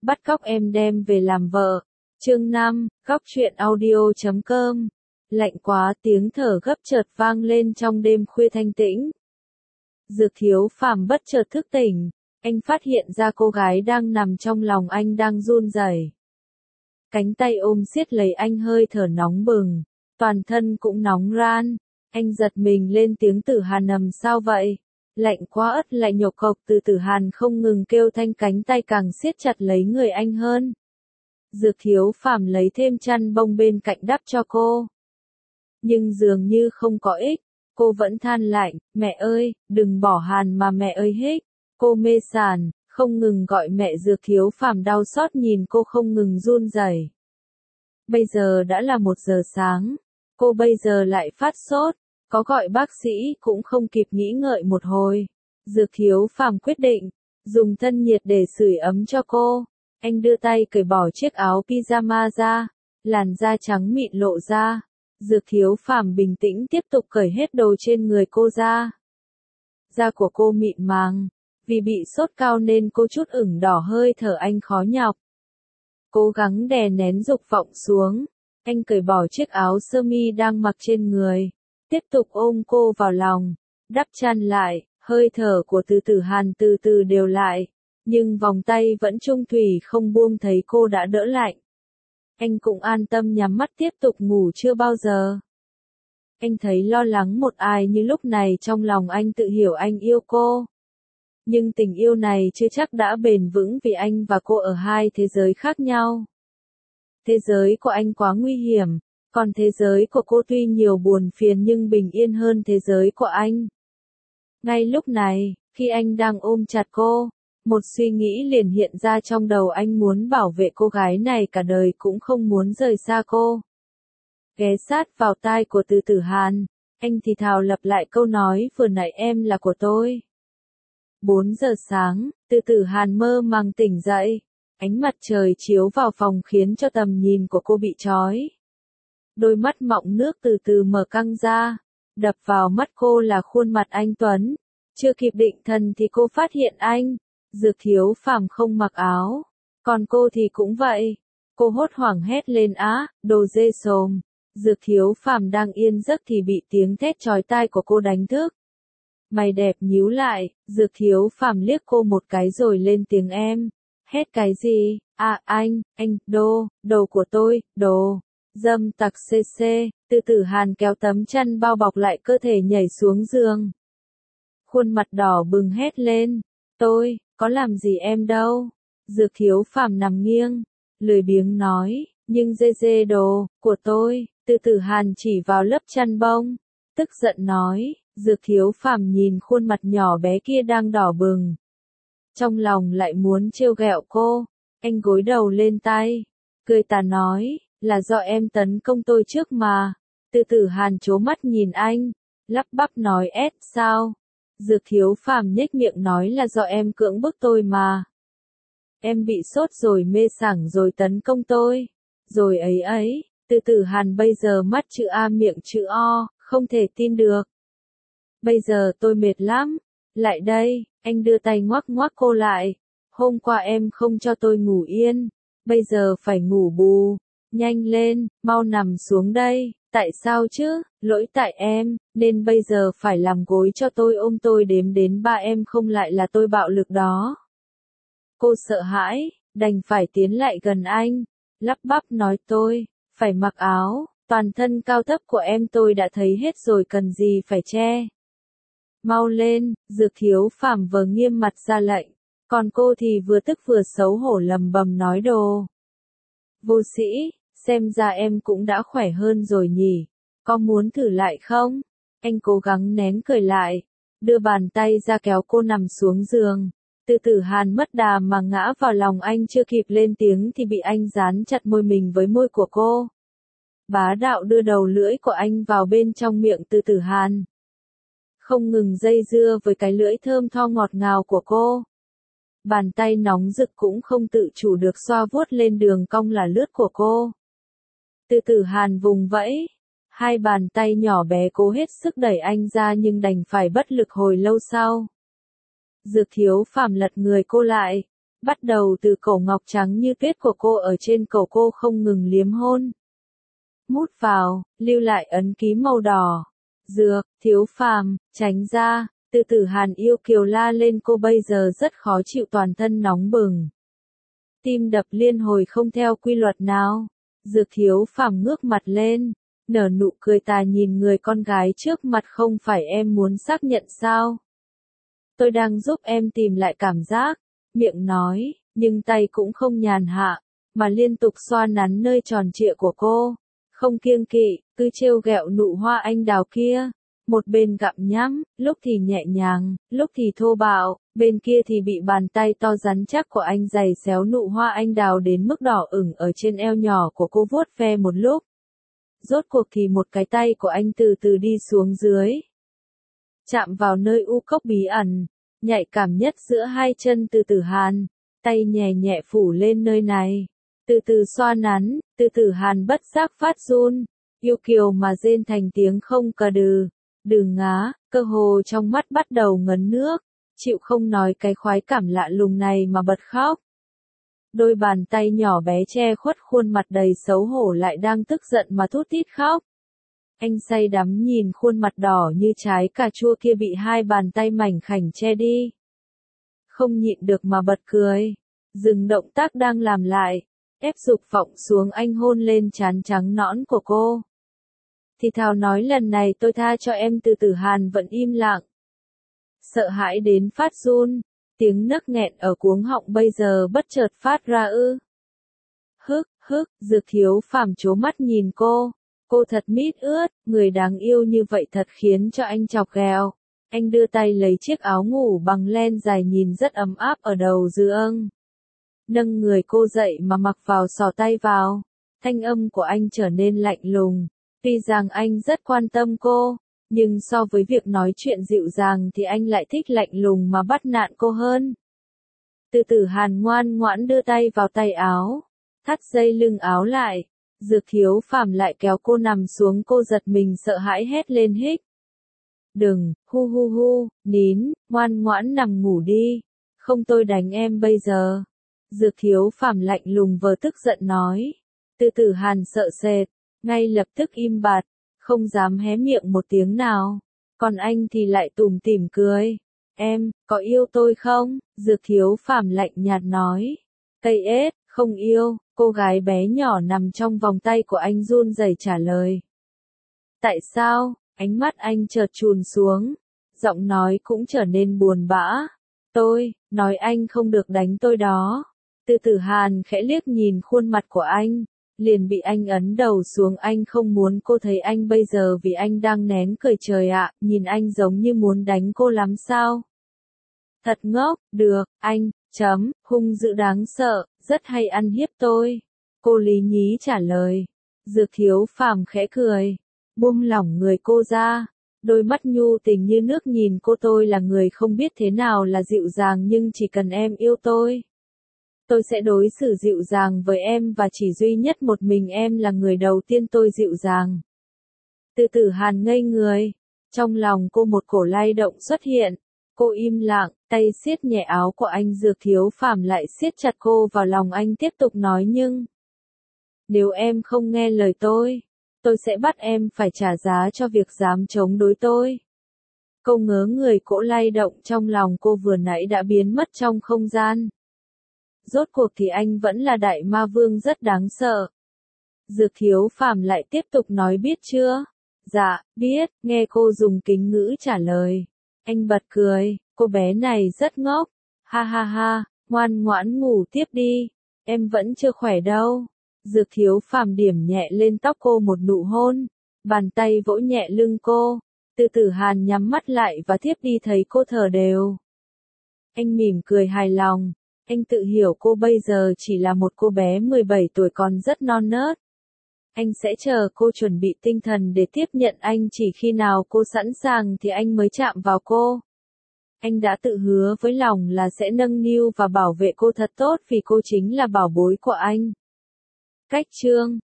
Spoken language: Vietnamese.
bắt cóc em đem về làm vợ. Chương 5, Góc truyện audio.com. Lạnh quá, tiếng thở gấp chợt vang lên trong đêm khuya thanh tĩnh. Dược Thiếu Phàm bất chợt thức tỉnh, anh phát hiện ra cô gái đang nằm trong lòng anh đang run rẩy. Cánh tay ôm siết lấy anh, hơi thở nóng bừng, toàn thân cũng nóng ran. Anh giật mình lên, tiếng Tử Hàn nằm sao vậy? Lạnh quá ất lại nhộc cộc, Tử Hàn không ngừng kêu thanh, cánh tay càng siết chặt lấy người anh hơn. Dược Thiếu Phàm lấy thêm chăn bông bên cạnh đắp cho cô. Nhưng dường như không có ích, cô vẫn than lạnh, mẹ ơi, đừng bỏ Hàn mà mẹ ơi hích. Cô mê sàn, không ngừng gọi mẹ. Dược Thiếu Phàm đau xót nhìn cô không ngừng run rẩy. Bây giờ đã là 1 giờ sáng, cô bây giờ lại phát sốt, có gọi bác sĩ cũng không kịp nghĩ ngợi một hồi. Dược Thiếu Phàm quyết định dùng thân nhiệt để sưởi ấm cho cô. Anh đưa tay cởi bỏ chiếc áo pyjama ra, làn da trắng mịn lộ ra. Dược Thiếu Phàm bình tĩnh tiếp tục cởi hết đồ trên người cô ra. Da của cô mịn màng, vì bị sốt cao nên cô chút ửng đỏ, hơi thở anh khó nhọc. Cố gắng đè nén dục vọng xuống, anh cởi bỏ chiếc áo sơ mi đang mặc trên người, tiếp tục ôm cô vào lòng, đắp chăn lại. Hơi thở của Tử Hàn từ từ đều lại, nhưng vòng tay vẫn chung thủy không buông, thấy cô đã đỡ lạnh. Anh cũng an tâm nhắm mắt tiếp tục ngủ. Chưa bao giờ anh thấy lo lắng một ai như lúc này. Trong lòng anh tự hiểu anh yêu cô, nhưng tình yêu này chưa chắc đã bền vững, vì anh và cô ở 2 thế giới khác nhau. Thế giới của anh quá nguy hiểm, còn thế giới của cô tuy nhiều buồn phiền nhưng bình yên hơn thế giới của anh. Ngay lúc này, khi anh đang ôm chặt cô, một suy nghĩ liền hiện ra trong đầu anh, muốn bảo vệ cô gái này cả đời cũng không muốn rời xa cô. Ghé sát vào tai của Tử Hàn, anh thì thào lặp lại câu nói vừa nãy, em là của tôi. 4 giờ sáng, Tử Hàn mơ màng tỉnh dậy. Ánh mặt trời chiếu vào phòng khiến cho tầm nhìn của cô bị chói. Đôi mắt mọng nước từ từ mở căng ra, đập vào mắt cô là khuôn mặt anh tuấn. Chưa kịp định thần thì cô phát hiện anh, Dược Thiếu Phàm không mặc áo, còn cô thì cũng vậy. Cô hốt hoảng hét lên, á, đồ dê xồm. Dược Thiếu Phàm đang yên giấc thì bị tiếng thét chói tai của cô đánh thức. Mày đẹp nhíu lại, Dược Thiếu Phàm liếc cô một cái rồi lên tiếng, em hét cái gì? À anh, đồ của tôi, đồ dâm tặc cc. Tử Hàn kéo tấm chăn bao bọc lại cơ thể nhảy xuống giường. Khuôn mặt đỏ bừng hét lên, tôi có làm gì em đâu. Dược Thiếu Phàm nằm nghiêng, lười biếng nói, nhưng dê đồ của tôi. Tử Hàn chỉ vào lớp chăn bông, tức giận nói. Dược Thiếu Phàm nhìn khuôn mặt nhỏ bé kia đang đỏ bừng, trong lòng lại muốn trêu ghẹo cô. Anh gối đầu lên tay, cười tà nói, là do em tấn công tôi trước mà. Tử Hàn trố mắt nhìn anh, lắp bắp nói, sao? Dược Thiếu Phàm nhếch miệng nói, là do em cưỡng bức tôi mà. Em bị sốt rồi mê sảng rồi tấn công tôi. Rồi ấy. Tử Hàn bây giờ mắt chữ A miệng chữ O, không thể tin được. Bây giờ tôi mệt lắm. Lại đây, anh đưa tay ngoắc ngoắc cô lại. Hôm qua em không cho tôi ngủ yên, bây giờ phải ngủ bù. Nhanh lên, mau nằm xuống đây. Tại sao chứ? Lỗi tại em, nên bây giờ phải làm gối cho tôi, ôm tôi đếm đến 3, em không lại là tôi bạo lực đó. Cô sợ hãi, đành phải tiến lại gần anh, lắp bắp nói, tôi phải mặc áo, toàn thân cao thấp của em tôi đã thấy hết rồi, cần gì phải che. Mau lên. Dược Thiếu Phàm vừa nghiêm mặt ra lệnh, còn cô thì vừa tức vừa xấu hổ lầm bầm nói, đồ vô sĩ, xem ra em cũng đã khỏe hơn rồi nhỉ, có muốn thử lại không? Anh cố gắng nén cười lại, đưa bàn tay ra kéo cô nằm xuống giường. Tử Hàn mất đà mà ngã vào lòng anh, chưa kịp lên tiếng thì bị anh dán chặt môi mình với môi của cô. Bá đạo đưa đầu lưỡi của anh vào bên trong miệng Tử Hàn, không ngừng dây dưa với cái lưỡi thơm tho ngọt ngào của cô. Bàn tay nóng rực cũng không tự chủ được xoa vuốt lên đường cong là lướt của cô. Tử Hàn vùng vẫy, 2 bàn tay nhỏ bé cố hết sức đẩy anh ra nhưng đành phải bất lực hồi lâu sau. Dược Thiếu Phàm lật người cô lại, Bắt đầu từ cổ ngọc trắng như tuyết của cô ở trên cổ cô không ngừng liếm hôn. Mút vào, lưu lại ấn ký màu đỏ. Dược, Thiếu Phàm, tránh ra. Từ Tử Hàn yêu kiều la lên cô bây giờ rất khó chịu, toàn thân nóng bừng. Tim đập liên hồi không theo quy luật nào. Dược Thiếu Phàm ngước mặt lên, nở nụ cười tà nhìn người con gái trước mặt, không phải em muốn xác nhận sao? Tôi đang giúp em tìm lại cảm giác, miệng nói, nhưng tay cũng không nhàn hạ, mà liên tục xoa nắn nơi tròn trịa của cô, không kiêng kỵ, cứ trêu ghẹo nụ hoa anh đào kia. Một bên gặm nhắm, lúc thì nhẹ nhàng, lúc thì thô bạo, bên kia thì bị bàn tay to rắn chắc của anh giày xéo nụ hoa anh đào đến mức đỏ ửng ở trên eo nhỏ của cô, vuốt ve một lúc. Rốt cuộc thì một cái tay của anh từ từ đi xuống dưới, chạm vào nơi u cốc bí ẩn, nhạy cảm nhất giữa hai chân Từ Tử Hàn, tay nhẹ nhẹ phủ lên nơi này, từ từ xoa nắn, Từ Tử Hàn bất giác phát run, yêu kiều mà rên thành tiếng không cà đừ. Đừng ngá, cơ hồ trong mắt bắt đầu ngấn nước, chịu không nói cái khoái cảm lạ lùng này mà bật khóc. Đôi bàn tay nhỏ bé che khuất khuôn mặt đầy xấu hổ lại đang tức giận mà thút thít khóc. Anh say đắm nhìn khuôn mặt đỏ như trái cà chua kia bị hai bàn tay mảnh khảnh che đi. Không nhịn được mà bật cười, dừng động tác đang làm lại, ép dục vọng xuống anh hôn lên trán trắng nõn của cô. Thì thào nói lần này tôi tha cho em. Từ Tử Hàn vẫn im lặng. Sợ hãi đến phát run, tiếng nấc nghẹn ở cuống họng bây giờ bất chợt phát ra ư. Hức, Dược Thiếu Phàm trố mắt nhìn cô thật mít ướt, người đáng yêu như vậy thật khiến cho anh chọc ghẹo. Anh đưa tay lấy chiếc áo ngủ bằng len dài nhìn rất ấm áp ở đầu giường. Nâng người cô dậy mà mặc vào, xỏ tay vào. Thanh âm của anh trở nên lạnh lùng. Tuy rằng anh rất quan tâm cô, nhưng so với việc nói chuyện dịu dàng thì anh lại thích lạnh lùng mà bắt nạt cô hơn. Từ Tử Hàn ngoan ngoãn đưa tay vào tay áo, thắt dây lưng áo lại. Dược Thiếu Phàm lại kéo cô nằm xuống, cô giật mình sợ hãi hét lên hích. Đừng, hu, nín, ngoan ngoãn nằm ngủ đi, không tôi đánh em bây giờ. Dược Thiếu Phàm lạnh lùng vừa tức giận nói. Từ Tử Hàn sợ sệt, ngay lập tức im bặt, không dám hé miệng một tiếng nào. Còn anh thì lại tủm tỉm cười. Em, có yêu tôi không? Dược Thiếu Phàm lạnh nhạt nói. Cây ết, không yêu. Cô gái bé nhỏ nằm trong vòng tay của anh run rẩy trả lời. Tại sao? Ánh mắt anh chợt chùn xuống, giọng nói cũng trở nên buồn bã. Tôi, nói anh không được đánh tôi đó. Từ Tử Hàn khẽ liếc nhìn khuôn mặt của anh, liền bị anh ấn đầu xuống. Anh không muốn cô thấy anh bây giờ vì anh đang nén cười. Trời ạ, nhìn anh giống như muốn đánh cô lắm sao? Thật ngốc, được, anh, hung dữ đáng sợ, rất hay ăn hiếp tôi. Cô lý nhí trả lời. Dược Thiếu Phàm khẽ cười, buông lỏng người cô ra. Đôi mắt nhu tình như nước nhìn cô. Tôi là người không biết thế nào là dịu dàng, nhưng chỉ cần em yêu tôi sẽ đối xử dịu dàng với em, và chỉ duy nhất một mình em là người đầu tiên tôi dịu dàng. Từ Tử Hàn ngây người, trong lòng cô một cổ lay động xuất hiện. Cô im lặng, tay siết nhẹ áo của anh. Dược Thiếu Phàm lại siết chặt cô vào lòng anh, tiếp tục nói. Nhưng nếu em không nghe lời tôi sẽ bắt em phải trả giá cho việc dám chống đối tôi. Câu ngớ người cỗ lay động trong lòng cô vừa nãy đã biến mất trong không gian. Rốt cuộc thì anh vẫn là đại ma vương rất đáng sợ. Dược Thiếu Phàm lại tiếp tục nói. Biết chưa? Dạ, biết. Nghe cô dùng kính ngữ trả lời, anh bật cười. Cô bé này rất ngốc. Ha, ngoan ngoãn ngủ tiếp đi. Em vẫn chưa khỏe đâu. Dược Thiếu Phàm điểm nhẹ lên tóc cô một nụ hôn, bàn tay vỗ nhẹ lưng cô. Từ Tử Hàn nhắm mắt lại và thiếp đi thấy cô thở đều. Anh mỉm cười hài lòng. Anh tự hiểu cô bây giờ chỉ là một cô bé 17 tuổi còn rất non nớt. Anh sẽ chờ cô chuẩn bị tinh thần để tiếp nhận anh, chỉ khi nào cô sẵn sàng thì anh mới chạm vào cô. Anh đã tự hứa với lòng là sẽ nâng niu và bảo vệ cô thật tốt vì cô chính là bảo bối của anh. Cách chương